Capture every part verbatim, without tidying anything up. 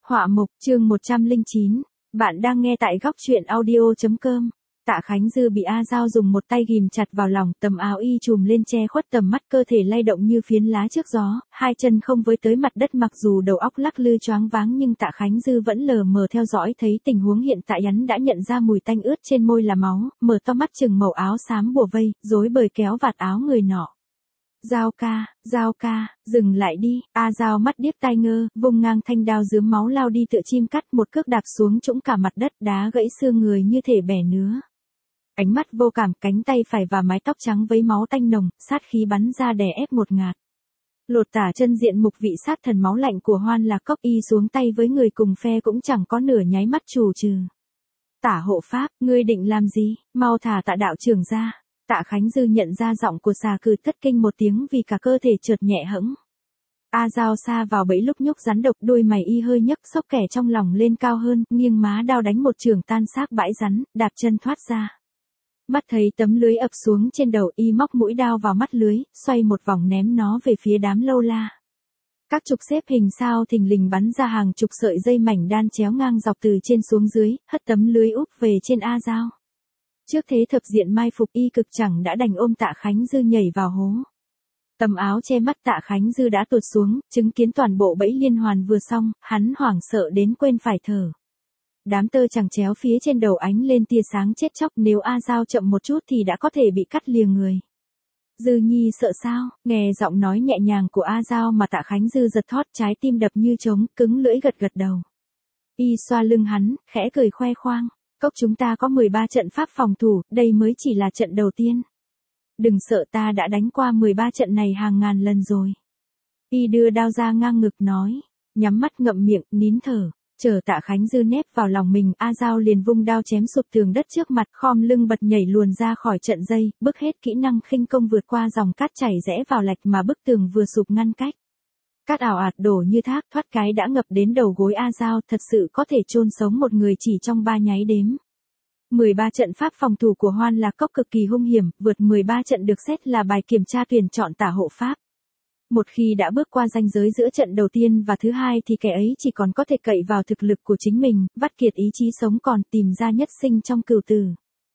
Họa mục chương một trăm lẻ chín. Bạn đang nghe tại góc truyện audio.com. Tạ Khánh Dư bị A Giao dùng một tay ghìm chặt vào lòng, tầm áo y trùm lên che khuất tầm mắt, cơ thể lay động như phiến lá trước gió, hai chân không với tới mặt đất, mặc dù đầu óc lắc lư choáng váng nhưng Tạ Khánh Dư vẫn lờ mờ theo dõi thấy tình huống hiện tại. Hắn đã nhận ra mùi tanh ướt trên môi là máu, mở to mắt chừng màu áo xám bùa vây, rối bời kéo vạt áo người nọ. Giao ca, Giao ca, dừng lại đi. A Giao mắt điếc tai ngơ, vung ngang thanh đao dướm máu lao đi tựa chim cắt, một cước đạp xuống trũng cả mặt đất, đá gãy xương người như thể bẻ nứa. Ánh mắt vô cảm, cánh tay phải và mái tóc trắng với máu tanh nồng, sát khí bắn ra đè ép ngột ngạt. Lột tả chân diện mục vị sát thần máu lạnh của Hoan Lạc Cốc, y xuống tay với người cùng phe cũng chẳng có nửa nháy mắt trù trừ. Tả hộ pháp, ngươi định làm gì, mau thả Tạ đạo trưởng ra. Tạ Khánh Dư nhận ra giọng của xà cừ, thất kinh một tiếng vì cả cơ thể chợt nhẹ hẫng. A Giao sa vào bẫy lúc nhúc rắn độc, đôi mày y hơi nhấc, sốc kẻ trong lòng lên cao hơn, nghiêng má đao đánh một chưởng tan xác bãi rắn, đạp chân thoát ra. Mắt thấy tấm lưới ập xuống trên đầu, y móc mũi đao vào mắt lưới, xoay một vòng ném nó về phía đám lâu la. Các trục xếp hình sao thình lình bắn ra hàng chục sợi dây mảnh đan chéo ngang dọc từ trên xuống dưới, hất tấm lưới úp về trên A Giao. Trước thế thập diện mai phục, y cực chẳng đã đành ôm Tạ Khánh Dư nhảy vào hố. Tầm áo che mắt Tạ Khánh Dư đã tuột xuống, chứng kiến toàn bộ bẫy liên hoàn vừa xong, hắn hoảng sợ đến quên phải thở. Đám tơ chẳng chéo phía trên đầu ánh lên tia sáng chết chóc, nếu A Giao chậm một chút thì đã có thể bị cắt lìa người. Dư Nhi sợ sao? Nghe giọng nói nhẹ nhàng của A Giao mà Tạ Khánh Dư giật thót, trái tim đập như trống, cứng lưỡi gật gật đầu. Y xoa lưng hắn, khẽ cười khoe khoang. Cốc chúng ta có mười ba trận pháp phòng thủ, đây mới chỉ là trận đầu tiên. Đừng sợ, ta đã đánh qua mười ba trận này hàng ngàn lần rồi. Y đưa đao ra ngang ngực nói, nhắm mắt ngậm miệng, nín thở. Chờ Tạ Khánh Dư nép vào lòng mình, A Giao liền vung đao chém sụp tường đất trước mặt, khom lưng bật nhảy luồn ra khỏi trận dây, bức hết kỹ năng khinh công vượt qua dòng cát chảy rẽ vào lạch mà bức tường vừa sụp ngăn cách. Cát ảo ạt đổ như thác, thoát cái đã ngập đến đầu gối A Giao, thật sự có thể chôn sống một người chỉ trong ba nháy đếm. mười ba trận pháp phòng thủ của Hoan Lạc Cốc cực kỳ hung hiểm, vượt mười ba trận được xét là bài kiểm tra tuyển chọn tả hộ pháp. Một khi đã bước qua ranh giới giữa trận đầu tiên và thứ hai thì kẻ ấy chỉ còn có thể cậy vào thực lực của chính mình, vắt kiệt ý chí sống còn, tìm ra nhất sinh trong cửu tử.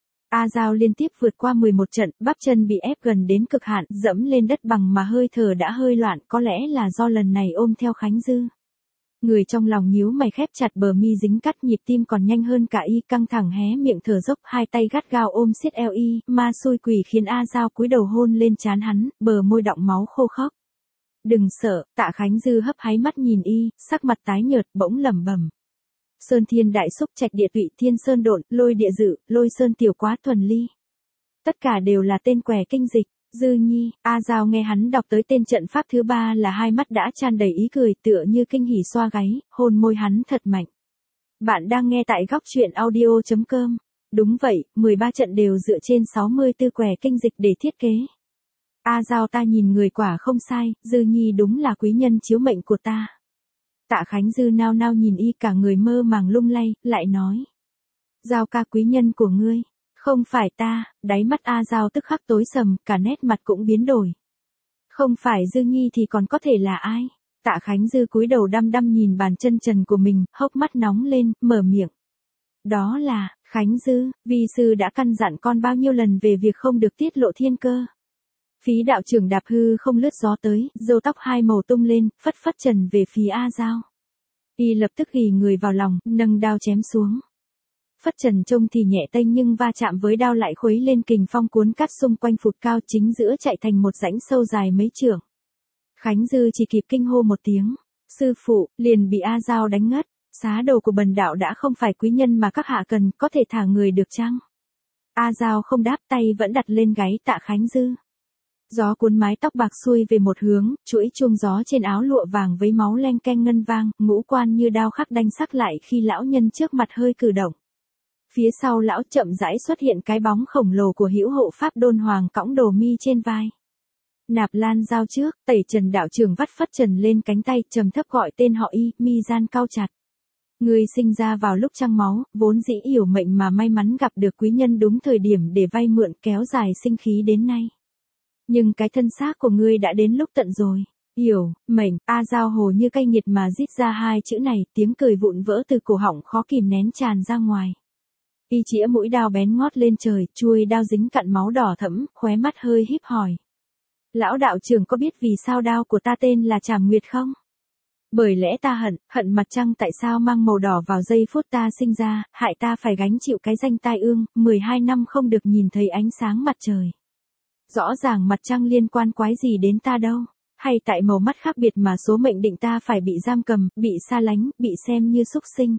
A Giao liên tiếp vượt qua mười một trận, bắp chân bị ép gần đến cực hạn, dẫm lên đất bằng mà hơi thở đã hơi loạn, có lẽ là do lần này ôm theo Khánh Dư. Người trong lòng nhíu mày khép chặt, bờ mi dính cắt, nhịp tim còn nhanh hơn cả y, căng thẳng hé miệng thở dốc, hai tay gắt gao ôm siết eo y, ma xui quỷ khiến A Giao cúi đầu hôn lên trán hắn, bờ môi đọng máu khô khốc. Đừng sợ, Tạ Khánh Dư hấp háy mắt nhìn y, sắc mặt tái nhợt, bỗng lẩm bẩm. Sơn thiên đại xúc, trạch địa tụy, thiên sơn độn, lôi địa dự, lôi sơn tiểu quá, thuần ly. Tất cả đều là tên quẻ kinh dịch. Dư Nhi. A Giao nghe hắn đọc tới tên trận pháp thứ ba là hai mắt đã tràn đầy ý cười, tựa như kinh hỉ xoa gáy, hôn môi hắn thật mạnh. Bạn đang nghe tại góc truyện audio.com. Đúng vậy, mười ba trận đều dựa trên sáu mươi tư quẻ kinh dịch để thiết kế. A Giao, ta nhìn người quả không sai, Dư Nhi đúng là quý nhân chiếu mệnh của ta. Tạ Khánh Dư nao nao nhìn y, cả người mơ màng lung lay, lại nói. Giao ca, quý nhân của ngươi. Không phải ta. Đáy mắt A Giao tức khắc tối sầm, cả nét mặt cũng biến đổi. Không phải Dư Nhi thì còn có thể là ai? Tạ Khánh Dư cúi đầu đăm đăm nhìn bàn chân trần của mình, hốc mắt nóng lên, mở miệng. Đó là, Khánh Dư, vi sư đã căn dặn con bao nhiêu lần về việc không được tiết lộ thiên cơ. Phí đạo trưởng đạp hư không lướt gió tới, râu tóc hai màu tung lên, phất phất trần về phía A Giao. Y lập tức ghì người vào lòng, nâng đao chém xuống. Phất trần trông thì nhẹ tênh nhưng va chạm với đao lại khuấy lên kình phong cuốn cát xung quanh phụt cao, chính giữa chạy thành một rãnh sâu dài mấy trượng. Khánh Dư chỉ kịp kinh hô một tiếng, sư phụ, liền bị A Giao đánh ngất. Xá đồ của bần đạo đã không phải quý nhân mà các hạ cần, có thể thả người được chăng? A Giao không đáp, tay vẫn đặt lên gáy Tạ Khánh Dư. Gió cuốn mái tóc bạc xuôi về một hướng, chuỗi chuông gió trên áo lụa vàng với máu leng keng ngân vang, ngũ quan như đao khắc đanh sắc lại khi lão nhân trước mặt hơi cử động. Phía sau lão chậm rãi xuất hiện cái bóng khổng lồ của hữu hộ pháp Đôn Hoàng cõng đồ mi trên vai. Nạp Lan Giao trước, Tẩy Trần đạo trưởng vắt phất trần lên cánh tay, trầm thấp gọi tên họ y, mi gian cau chặt. Người sinh ra vào lúc trăng máu, vốn dĩ yểu mệnh mà may mắn gặp được quý nhân đúng thời điểm để vay mượn kéo dài sinh khí đến nay. Nhưng cái thân xác của ngươi đã đến lúc tận rồi. Hiểu, mệnh, A Giao hồ như cây nghiệt mà rít ra hai chữ này, tiếng cười vụn vỡ từ cổ họng khó kìm nén tràn ra ngoài. Y chĩa mũi đao bén ngót lên trời, chuôi đao dính cặn máu đỏ thẫm, khóe mắt hơi híp hỏi. Lão đạo trưởng có biết vì sao đao của ta tên là Trảm Nguyệt không? Bởi lẽ ta hận, hận mặt trăng tại sao mang màu đỏ vào giây phút ta sinh ra, hại ta phải gánh chịu cái danh tai ương, mười hai năm không được nhìn thấy ánh sáng mặt trời. Rõ ràng mặt trăng liên quan quái gì đến ta đâu, hay tại màu mắt khác biệt mà số mệnh định ta phải bị giam cầm, bị xa lánh, bị xem như súc sinh.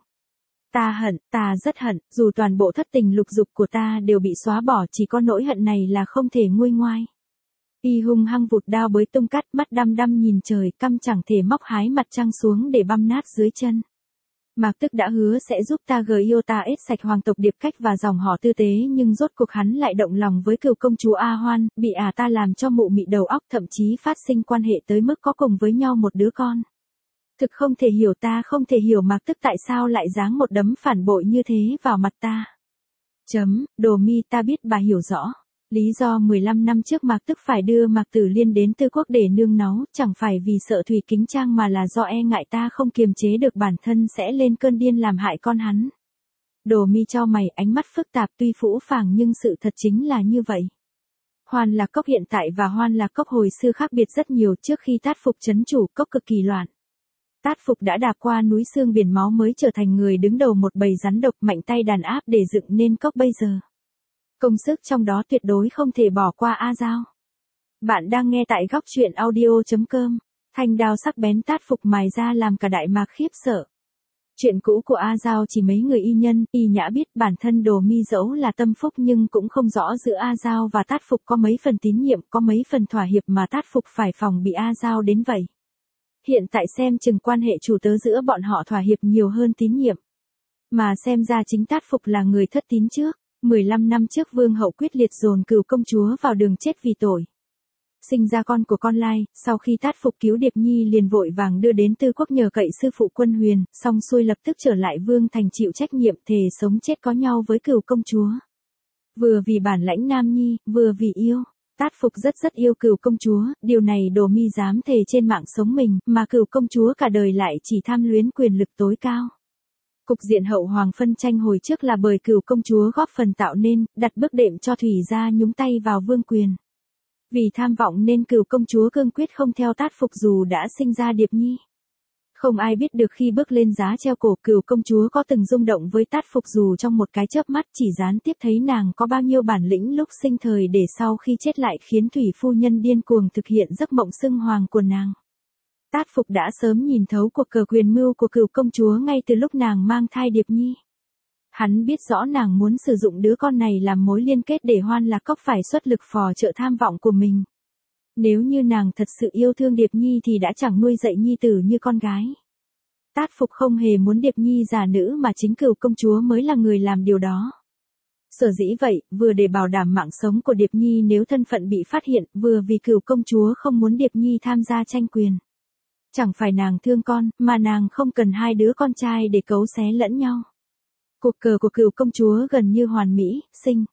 Ta hận, ta rất hận, dù toàn bộ thất tình lục dục của ta đều bị xóa bỏ, chỉ có nỗi hận này là không thể nguôi ngoai. Y hung hăng vụt đao bới tung cắt, mắt đăm đăm nhìn trời, căm chẳng thể móc hái mặt trăng xuống để băm nát dưới chân. Mạc Tức đã hứa sẽ giúp ta gờ yêu ta ết sạch hoàng tộc Điệp Cách và dòng họ Tư Tế, nhưng rốt cuộc hắn lại động lòng với cửu công chúa A Hoan, bị ả ta làm cho mụ mị đầu óc, thậm chí phát sinh quan hệ tới mức có cùng với nhau một đứa con. Thực không thể hiểu, ta không thể hiểu Mạc Tức tại sao lại giáng một đấm phản bội như thế vào mặt ta. Chấm, Đồ Mi, ta biết bà hiểu rõ. Lý do mười lăm năm trước Mạc Tức phải đưa Mạc Tử Liên đến Tư Quốc để nương náu, chẳng phải vì sợ Thủy Kính Trang mà là do e ngại ta không kiềm chế được bản thân sẽ lên cơn điên làm hại con hắn. Đồ Mi chau mày, ánh mắt phức tạp, tuy phũ phàng nhưng sự thật chính là như vậy. Hoan Lạc Cốc hiện tại và Hoan Lạc Cốc hồi xưa khác biệt rất nhiều. Trước khi Tát Phục trấn chủ, cốc cực kỳ loạn. Tát Phục đã đạp qua núi xương biển máu mới trở thành người đứng đầu một bầy rắn độc, mạnh tay đàn áp để dựng nên cốc bây giờ. Công sức trong đó tuyệt đối không thể bỏ qua A Giao. Bạn đang nghe tại góc truyện audio chấm com. Thanh đao sắc bén Tát Phục mài ra làm cả Đại Mạc khiếp sợ. Chuyện cũ của A Giao chỉ mấy người y nhân, y nhã biết, bản thân Đồ Mi dẫu là tâm phúc nhưng cũng không rõ giữa A Giao và Tát Phục có mấy phần tín nhiệm, có mấy phần thỏa hiệp mà Tát Phục phải phòng bị A Giao đến vậy. Hiện tại xem chừng quan hệ chủ tớ giữa bọn họ thỏa hiệp nhiều hơn tín nhiệm. Mà xem ra chính Tát Phục là người thất tín trước. mười lăm năm trước Vương hậu quyết liệt dồn cửu công chúa vào đường chết vì tội. Sinh ra con của con lai, sau khi Tát Phục cứu Điệp Nhi liền vội vàng đưa đến Tư Quốc nhờ cậy sư phụ Quân Huyền, xong xuôi lập tức trở lại Vương thành chịu trách nhiệm thề sống chết có nhau với cửu công chúa. Vừa vì bản lãnh nam nhi, vừa vì yêu. Tát Phục rất rất yêu cửu công chúa, điều này Đồ Mi dám thề trên mạng sống mình, mà cửu công chúa cả đời lại chỉ tham luyến quyền lực tối cao. Cục diện hậu hoàng phân tranh hồi trước là bởi cửu công chúa góp phần tạo nên, đặt bước đệm cho Thủy gia nhúng tay vào vương quyền. Vì tham vọng nên cửu công chúa cương quyết không theo Tát Phục dù đã sinh ra Điệp Nhi. Không ai biết được khi bước lên giá treo cổ, cửu công chúa có từng rung động với Tát Phục dù trong một cái chớp mắt, chỉ gián tiếp thấy nàng có bao nhiêu bản lĩnh lúc sinh thời để sau khi chết lại khiến Thủy phu nhân điên cuồng thực hiện giấc mộng xưng hoàng của nàng. Tát Phục đã sớm nhìn thấu cuộc cờ quyền mưu của cửu công chúa ngay từ lúc nàng mang thai Điệp Nhi. Hắn biết rõ nàng muốn sử dụng đứa con này làm mối liên kết để Hoan Lạc Cốc phải xuất lực phò trợ tham vọng của mình. Nếu như nàng thật sự yêu thương Điệp Nhi thì đã chẳng nuôi dạy Nhi tử như con gái. Tát Phục không hề muốn Điệp Nhi già nữ mà chính cửu công chúa mới là người làm điều đó. Sở dĩ vậy, vừa để bảo đảm mạng sống của Điệp Nhi nếu thân phận bị phát hiện, vừa vì cửu công chúa không muốn Điệp Nhi tham gia tranh quyền. Chẳng phải nàng thương con, mà nàng không cần hai đứa con trai để cấu xé lẫn nhau. Cuộc cờ của cửu công chúa gần như hoàn mỹ, sinh.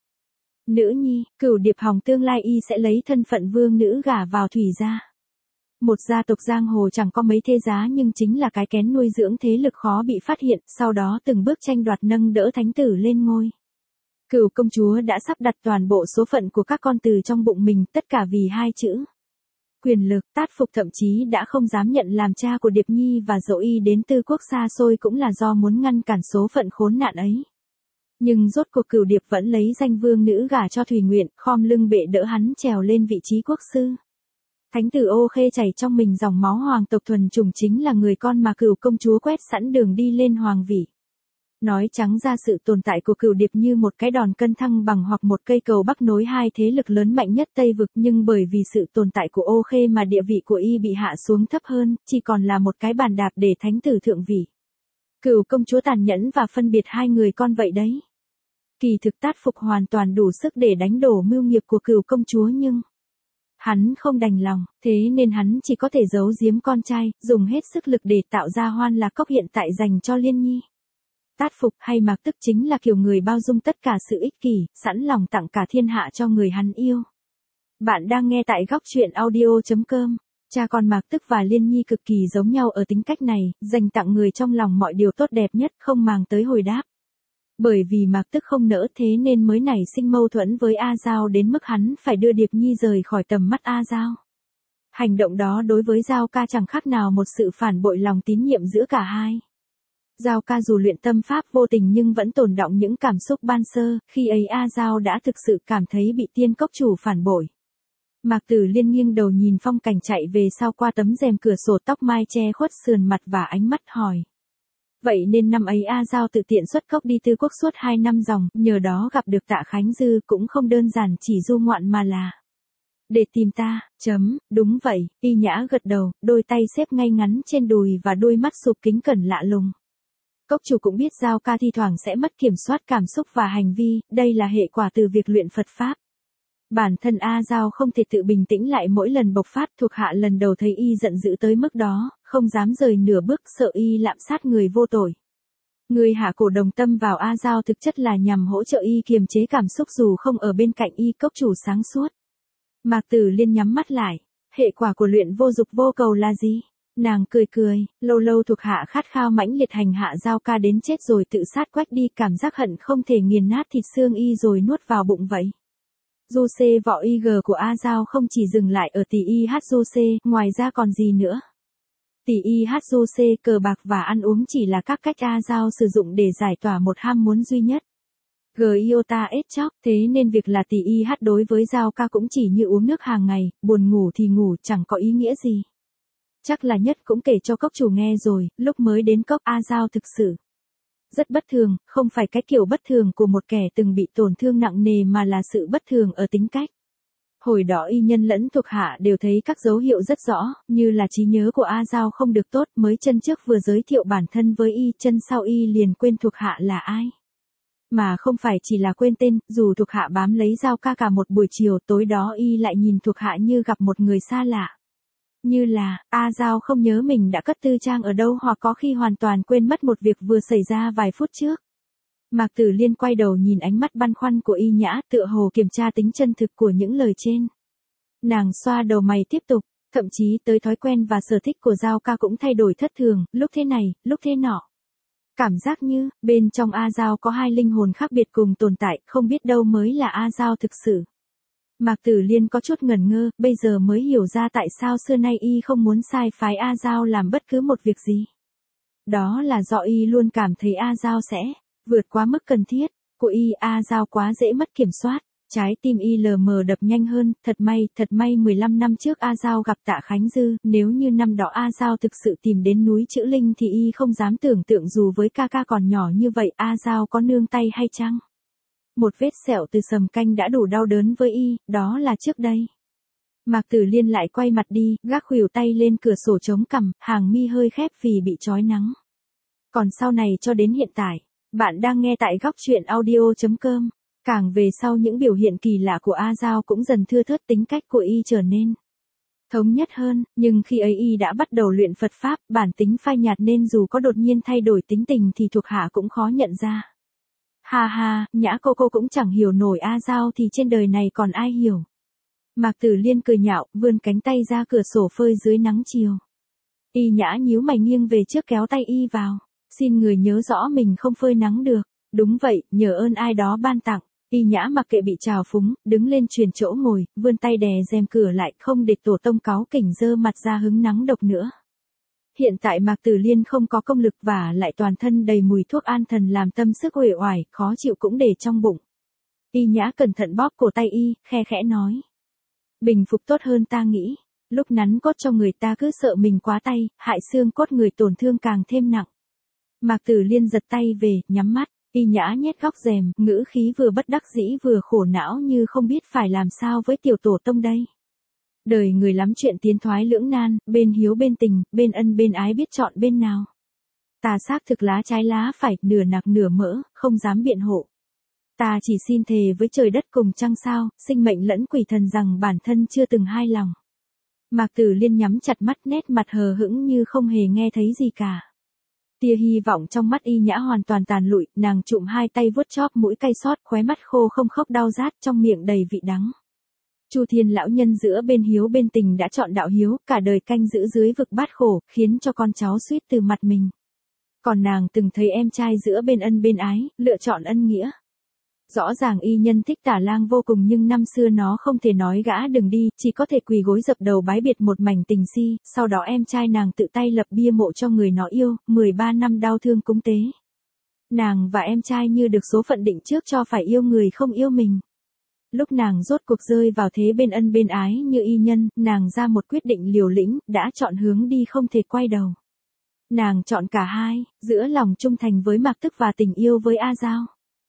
Nữ nhi, cửu Điệp Hồng tương lai y sẽ lấy thân phận vương nữ gả vào Thủy gia. Một gia tộc giang hồ chẳng có mấy thế giá nhưng chính là cái kén nuôi dưỡng thế lực khó bị phát hiện, sau đó từng bước tranh đoạt nâng đỡ thánh tử lên ngôi. Cửu công chúa đã sắp đặt toàn bộ số phận của các con từ trong bụng mình, tất cả vì hai chữ. Quyền lực. Tát Phục thậm chí đã không dám nhận làm cha của Điệp Nhi và dỗ y đến Tư Quốc xa xôi cũng là do muốn ngăn cản số phận khốn nạn ấy. Nhưng rốt cuộc cửu Điệp vẫn lấy danh vương nữ gả cho Thủy Nguyện, khom lưng bệ đỡ hắn trèo lên vị trí quốc sư. Thánh tử Ô Khê chảy trong mình dòng máu hoàng tộc thuần chủng chính là người con mà cửu công chúa quét sẵn đường đi lên hoàng vị. Nói trắng ra sự tồn tại của cửu Điệp như một cái đòn cân thăng bằng hoặc một cây cầu bắc nối hai thế lực lớn mạnh nhất Tây Vực, nhưng bởi vì sự tồn tại của Ô Khê mà địa vị của y bị hạ xuống thấp hơn, chỉ còn là một cái bàn đạp để thánh tử thượng vị. Cửu công chúa tàn nhẫn và phân biệt hai người con vậy đấy. Kỳ thực Tát Phục hoàn toàn đủ sức để đánh đổ mưu nghiệp của cửu công chúa nhưng hắn không đành lòng, thế nên hắn chỉ có thể giấu giếm con trai, dùng hết sức lực để tạo ra Hoan Lạc Cốc hiện tại dành cho Liên Nhi. Tát Phục hay Mạc Tức chính là kiểu người bao dung tất cả sự ích kỷ, sẵn lòng tặng cả thiên hạ cho người hắn yêu. Bạn đang nghe tại góc truyện audio chấm com. Cha con Mạc Tức và Liên Nhi cực kỳ giống nhau ở tính cách này, dành tặng người trong lòng mọi điều tốt đẹp nhất, không màng tới hồi đáp. Bởi vì Mạc Tức không nỡ thế nên mới nảy sinh mâu thuẫn với A Giao đến mức hắn phải đưa Điệp Nhi rời khỏi tầm mắt A Giao. Hành động đó đối với Giao ca chẳng khác nào một sự phản bội lòng tín nhiệm giữa cả hai. Giao ca dù luyện tâm pháp vô tình nhưng vẫn tồn đọng những cảm xúc ban sơ, khi ấy A Giao đã thực sự cảm thấy bị Tiên Cốc chủ phản bội. Mạc Tử Liên nghiêng đầu nhìn phong cảnh chạy về sau qua tấm rèm cửa sổ, tóc mai che khuất sườn mặt và ánh mắt hỏi. Vậy nên năm ấy A Giao tự tiện xuất cốc đi Tư Quốc suốt hai năm dòng, nhờ đó gặp được Tạ Khánh Dư cũng không đơn giản chỉ du ngoạn mà là để tìm ta, chấm, đúng vậy, Y Nhã gật đầu, đôi tay xếp ngay ngắn trên đùi và đôi mắt sụp kính cẩn lạ lùng. Cốc chủ cũng biết Giao ca thi thoảng sẽ mất kiểm soát cảm xúc và hành vi, đây là hệ quả từ việc luyện Phật Pháp. Bản thân A Giao không thể tự bình tĩnh lại mỗi lần bộc phát, thuộc hạ lần đầu thấy y giận dữ tới mức đó, không dám rời nửa bước, sợ y lạm sát người vô tội. Người hạ cổ đồng tâm vào A Giao thực chất là nhằm hỗ trợ y kiềm chế cảm xúc dù không ở bên cạnh y. Cốc chủ sáng suốt. Mạc Tử Liên nhắm mắt lại, hệ quả của luyện vô dục vô cầu là gì? Nàng cười cười, lâu lâu thuộc hạ khát khao mãnh liệt hành hạ Giao ca đến chết rồi tự sát quách đi, cảm giác hận không thể nghiền nát thịt xương y rồi nuốt vào bụng vậy. Du xê võ y gờ của A Giao không chỉ dừng lại ở tỷ y hát du xê, ngoài ra còn gì nữa? Tỷ y hát du xê, cờ bạc và ăn uống chỉ là các cách A Giao sử dụng để giải tỏa một ham muốn duy nhất. G iota ết chóc, thế nên việc là tỷ y hát đối với Giao ca cũng chỉ như uống nước hàng ngày, buồn ngủ thì ngủ, chẳng có ý nghĩa gì. Chắc là nhất cũng kể cho cốc chủ nghe rồi, lúc mới đến cốc A Giao thực sự rất bất thường, không phải cái kiểu bất thường của một kẻ từng bị tổn thương nặng nề mà là sự bất thường ở tính cách. Hồi đó y nhân lẫn thuộc hạ đều thấy các dấu hiệu rất rõ, như là trí nhớ của A Giao không được tốt, mới chân trước vừa giới thiệu bản thân với y, chân sau y liền quên thuộc hạ là ai. Mà không phải chỉ là quên tên, dù thuộc hạ bám lấy Giao ca cả một buổi chiều, tối đó y lại nhìn thuộc hạ như gặp một người xa lạ. Như là, A Giao không nhớ mình đã cất tư trang ở đâu, hoặc có khi hoàn toàn quên mất một việc vừa xảy ra vài phút trước. Mạc Tử Liên quay đầu nhìn ánh mắt băn khoăn của Y Nhã, tựa hồ kiểm tra tính chân thực của những lời trên. Nàng xoa đầu mày tiếp tục, thậm chí tới thói quen và sở thích của Giao ca cũng thay đổi thất thường, lúc thế này, lúc thế nọ. Cảm giác như, bên trong A Giao có hai linh hồn khác biệt cùng tồn tại, không biết đâu mới là A Giao thực sự. Mạc Tử Liên có chút ngẩn ngơ, bây giờ mới hiểu ra tại sao xưa nay y không muốn sai phái A Giao làm bất cứ một việc gì. Đó là do y luôn cảm thấy A Giao sẽ vượt quá mức cần thiết của y. A Giao quá dễ mất kiểm soát, trái tim y lờ mờ đập nhanh hơn. Thật may, thật may mười lăm năm trước A Giao gặp Tạ Khánh Dư, nếu như năm đó A Giao thực sự tìm đến núi Chữ Linh thì y không dám tưởng tượng dù với ca ca còn nhỏ như vậy A Giao có nương tay hay chăng. Một vết sẹo từ sầm canh đã đủ đau đớn với y, đó là trước đây. Mạc Tử Liên lại quay mặt đi, gác khuỷu tay lên cửa sổ chống cằm, hàng mi hơi khép vì bị chói nắng. Còn sau này cho đến hiện tại, bạn đang nghe tại góc truyện audio chấm com. Càng về sau những biểu hiện kỳ lạ của A Giao cũng dần thưa thớt, tính cách của y trở nên thống nhất hơn, nhưng khi ấy y đã bắt đầu luyện Phật Pháp, bản tính phai nhạt nên dù có đột nhiên thay đổi tính tình thì thuộc hạ cũng khó nhận ra. Ha ha, Nhã cô cô cũng chẳng hiểu nổi A Giao thì trên đời này còn ai hiểu. Mạc Tử Liên cười nhạo, vươn cánh tay ra cửa sổ phơi dưới nắng chiều. Y Nhã nhíu mày nghiêng về trước kéo tay y vào. Xin người nhớ rõ mình không phơi nắng được. Đúng vậy, nhờ ơn ai đó ban tặng. Y Nhã mặc kệ bị trào phúng, đứng lên truyền chỗ ngồi, vươn tay đè rèm cửa lại, không để tổ tông cáu kỉnh dơ mặt ra hứng nắng độc nữa. Hiện tại Mạc Tử Liên không có công lực và lại toàn thân đầy mùi thuốc an thần làm tâm sức uể oải, khó chịu cũng để trong bụng. Y Nhã cẩn thận bóp cổ tay y, khe khẽ nói. Bình phục tốt hơn ta nghĩ. Lúc nắn cốt cho người ta cứ sợ mình quá tay, hại xương cốt người tổn thương càng thêm nặng. Mạc Tử Liên giật tay về, nhắm mắt. Y Nhã nhét góc rèm, ngữ khí vừa bất đắc dĩ vừa khổ não như không biết phải làm sao với tiểu tổ tông đây. Đời người lắm chuyện tiến thoái lưỡng nan, bên hiếu bên tình, bên ân bên ái biết chọn bên nào. Ta xác thực lá trái lá phải, nửa nạc nửa mỡ, không dám biện hộ. Ta chỉ xin thề với trời đất cùng trăng sao, sinh mệnh lẫn quỷ thần rằng bản thân chưa từng hai lòng. Mạc Tử Liên nhắm chặt mắt, nét mặt hờ hững như không hề nghe thấy gì cả. Tia hy vọng trong mắt Y Nhã hoàn toàn tàn lụi, nàng trụm hai tay vuốt chóp mũi cay xót, khóe mắt khô không khốc đau rát, trong miệng đầy vị đắng. Chu Thiên lão nhân giữa bên hiếu bên tình đã chọn đạo hiếu, cả đời canh giữ dưới vực bát khổ, khiến cho con cháu suýt từ mặt mình. Còn nàng từng thấy em trai giữa bên ân bên ái, lựa chọn ân nghĩa. Rõ ràng y nhân thích Tả Lang vô cùng nhưng năm xưa nó không thể nói gã đừng đi, chỉ có thể quỳ gối dập đầu bái biệt một mảnh tình si, sau đó em trai nàng tự tay lập bia mộ cho người nó yêu, mười ba năm đau thương cúng tế. Nàng và em trai như được số phận định trước cho phải yêu người không yêu mình. Lúc nàng rốt cuộc rơi vào thế bên ân bên ái như y nhân, nàng ra một quyết định liều lĩnh, đã chọn hướng đi không thể quay đầu. Nàng chọn cả hai, giữa lòng trung thành với Mạc Tức và tình yêu với A Giao.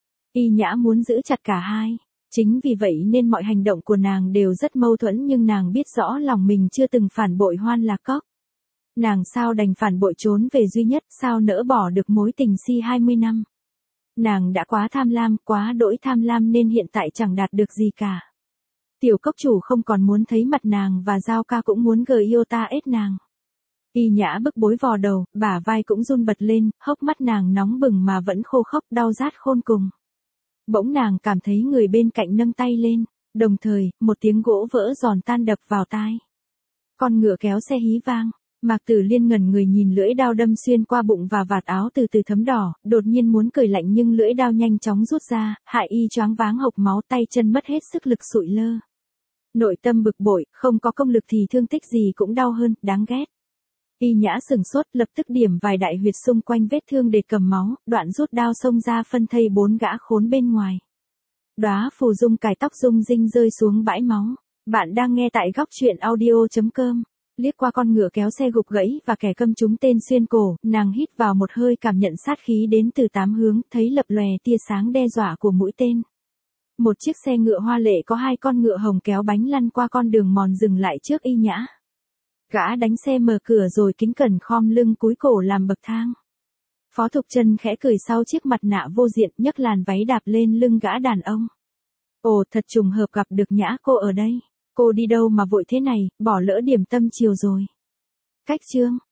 Y Nhã muốn giữ chặt cả hai. Chính vì vậy nên mọi hành động của nàng đều rất mâu thuẫn nhưng nàng biết rõ lòng mình chưa từng phản bội Hoan Lạc Cốc. Nàng sao đành phản bội trốn về duy nhất, sao nỡ bỏ được mối tình si hai mươi năm. Nàng đã quá tham lam, quá đỗi tham lam nên hiện tại chẳng đạt được gì cả. Tiểu cốc chủ không còn muốn thấy mặt nàng và Giao ca cũng muốn gờ yêu ta ết nàng. Y Nhã bức bối vò đầu, bả vai cũng run bật lên, hốc mắt nàng nóng bừng mà vẫn khô khốc đau rát khôn cùng. Bỗng nàng cảm thấy người bên cạnh nâng tay lên, đồng thời, một tiếng gỗ vỡ giòn tan đập vào tai. Con ngựa kéo xe hí vang, Mạc Tử Liên ngẩn người nhìn lưỡi đao đâm xuyên qua bụng và vạt áo từ từ thấm đỏ, đột nhiên muốn cười lạnh nhưng lưỡi đao nhanh chóng rút ra, hại y choáng váng hộc máu tay chân mất hết sức lực sụi lơ. Nội tâm bực bội, không có công lực thì thương tích gì cũng đau hơn, đáng ghét. Y Nhã sừng sốt lập tức điểm vài đại huyệt xung quanh vết thương để cầm máu, đoạn rút đao xông ra phân thây bốn gã khốn bên ngoài. Đóa phù dung cài tóc rung rinh rơi xuống bãi máu. Bạn đang nghe tại góc truyện audio chấm com. Liếc qua con ngựa kéo xe gục gãy và kẻ câm trúng tên xuyên cổ, nàng hít vào một hơi cảm nhận sát khí đến từ tám hướng, thấy lập lòe tia sáng đe dọa của mũi tên. Một chiếc xe ngựa hoa lệ có hai con ngựa hồng kéo bánh lăn qua con đường mòn dừng lại trước Y Nhã. Gã đánh xe mở cửa rồi kính cẩn khom lưng cúi cổ làm bậc thang. Phó Thục Chân khẽ cười sau chiếc mặt nạ vô diện, nhấc làn váy đạp lên lưng gã đàn ông. Ồ, thật trùng hợp gặp được Nhã cô ở đây. Cô đi đâu mà vội thế này, bỏ lỡ điểm tâm chiều rồi. Cách chương